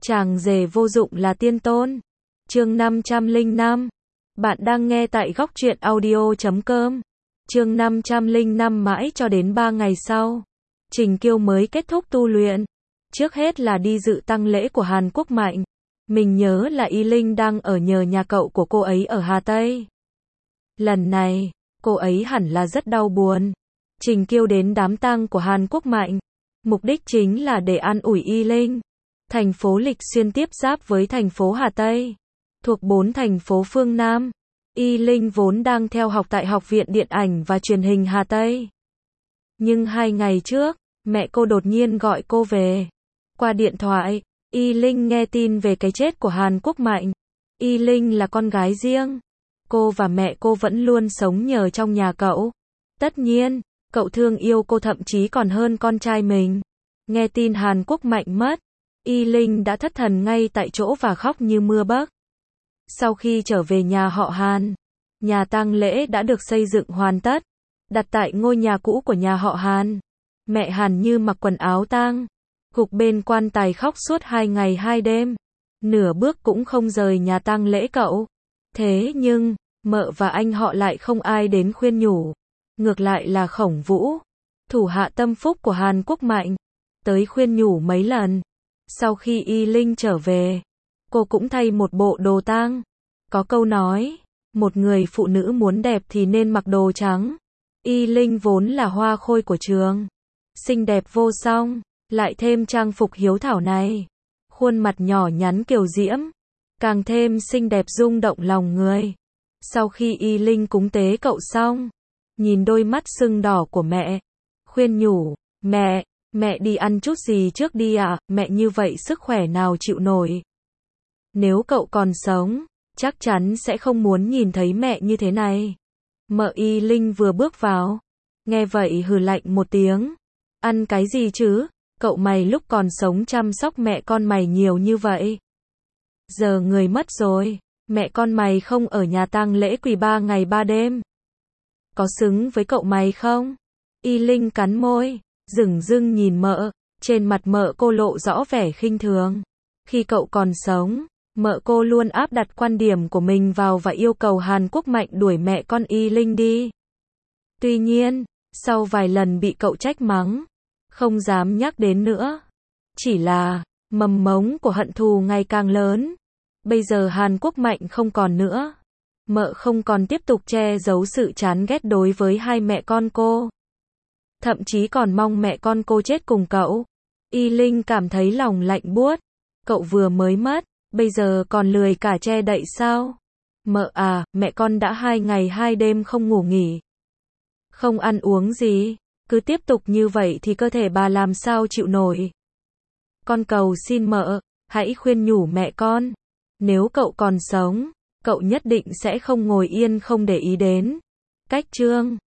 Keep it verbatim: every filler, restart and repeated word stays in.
Chàng rể vô dụng là tiên tôn. Chương năm trăm lẻ năm. Bạn đang nghe tại góc truyện audio chấm com. Chương năm trăm lẻ năm. Mãi cho đến ba ngày sau, Trình Kiêu mới kết thúc tu luyện. Trước hết là đi dự tang lễ của Hàn Quốc Mạnh. Mình nhớ là Y Linh đang ở nhờ nhà cậu của cô ấy ở Hà Tây. Lần này, cô ấy hẳn là rất đau buồn. Trình Kiêu đến đám tang của Hàn Quốc Mạnh. Mục đích chính là để an ủi Y Linh. Thành phố Lịch Xuyên tiếp giáp với thành phố Hà Tây, thuộc bốn thành phố phương Nam. Y Linh vốn đang theo học tại Học viện Điện ảnh và Truyền hình Hà Tây. Nhưng hai ngày trước, mẹ cô đột nhiên gọi cô về. Qua điện thoại, Y Linh nghe tin về cái chết của Hàn Quốc Mạnh. Y Linh là con gái riêng. Cô và mẹ cô vẫn luôn sống nhờ trong nhà cậu. Tất nhiên, cậu thương yêu cô thậm chí còn hơn con trai mình. Nghe tin Hàn Quốc Mạnh mất, Y Linh đã thất thần ngay tại chỗ và khóc như mưa bấc. Sau khi trở về nhà họ Hàn, nhà tang lễ đã được xây dựng hoàn tất, đặt tại ngôi nhà cũ của nhà họ Hàn. Mẹ Hàn Như mặc quần áo tang, gục bên quan tài khóc suốt hai ngày hai đêm, nửa bước cũng không rời nhà tang lễ cậu. Thế nhưng, mợ và anh họ lại không ai đến khuyên nhủ. Ngược lại là Khổng Vũ, thủ hạ tâm phúc của Hàn Quốc Mạnh, tới khuyên nhủ mấy lần. Sau khi Y Linh trở về, cô cũng thay một bộ đồ tang. Có câu nói, một người phụ nữ muốn đẹp thì nên mặc đồ trắng. Y Linh vốn là hoa khôi của trường, xinh đẹp vô song, lại thêm trang phục hiếu thảo này, khuôn mặt nhỏ nhắn kiều diễm, càng thêm xinh đẹp rung động lòng người. Sau khi Y Linh cúng tế cậu xong, nhìn đôi mắt sưng đỏ của mẹ, khuyên nhủ, mẹ, mẹ đi ăn chút gì trước đi ạ, à? Mẹ như vậy sức khỏe nào chịu nổi. Nếu cậu còn sống, chắc chắn sẽ không muốn nhìn thấy mẹ như thế này. Mợ Y Linh vừa bước vào, nghe vậy hừ lạnh một tiếng. Ăn cái gì chứ, cậu mày lúc còn sống chăm sóc mẹ con mày nhiều như vậy. Giờ người mất rồi, mẹ con mày không ở nhà tang lễ quỳ ba ngày ba đêm. Có xứng với cậu mày không? Y Linh cắn môi, dửng dưng nhìn mợ, trên mặt mợ cô lộ rõ vẻ khinh thường. Khi cậu còn sống, mợ cô luôn áp đặt quan điểm của mình vào và yêu cầu Hàn Quốc Mạnh đuổi mẹ con Y Linh đi. Tuy nhiên, sau vài lần bị cậu trách mắng, không dám nhắc đến nữa. Chỉ là, mầm mống của hận thù ngày càng lớn. Bây giờ Hàn Quốc Mạnh không còn nữa. Mợ không còn tiếp tục che giấu sự chán ghét đối với hai mẹ con cô. Thậm chí còn mong mẹ con cô chết cùng cậu. Y Linh cảm thấy lòng lạnh buốt. Cậu vừa mới mất, bây giờ còn lười cả che đậy sao? Mợ à, mẹ con đã hai ngày hai đêm không ngủ nghỉ, không ăn uống gì. Cứ tiếp tục như vậy thì cơ thể bà làm sao chịu nổi. Con cầu xin mợ, hãy khuyên nhủ mẹ con. Nếu cậu còn sống, cậu nhất định sẽ không ngồi yên không để ý đến. Cách chương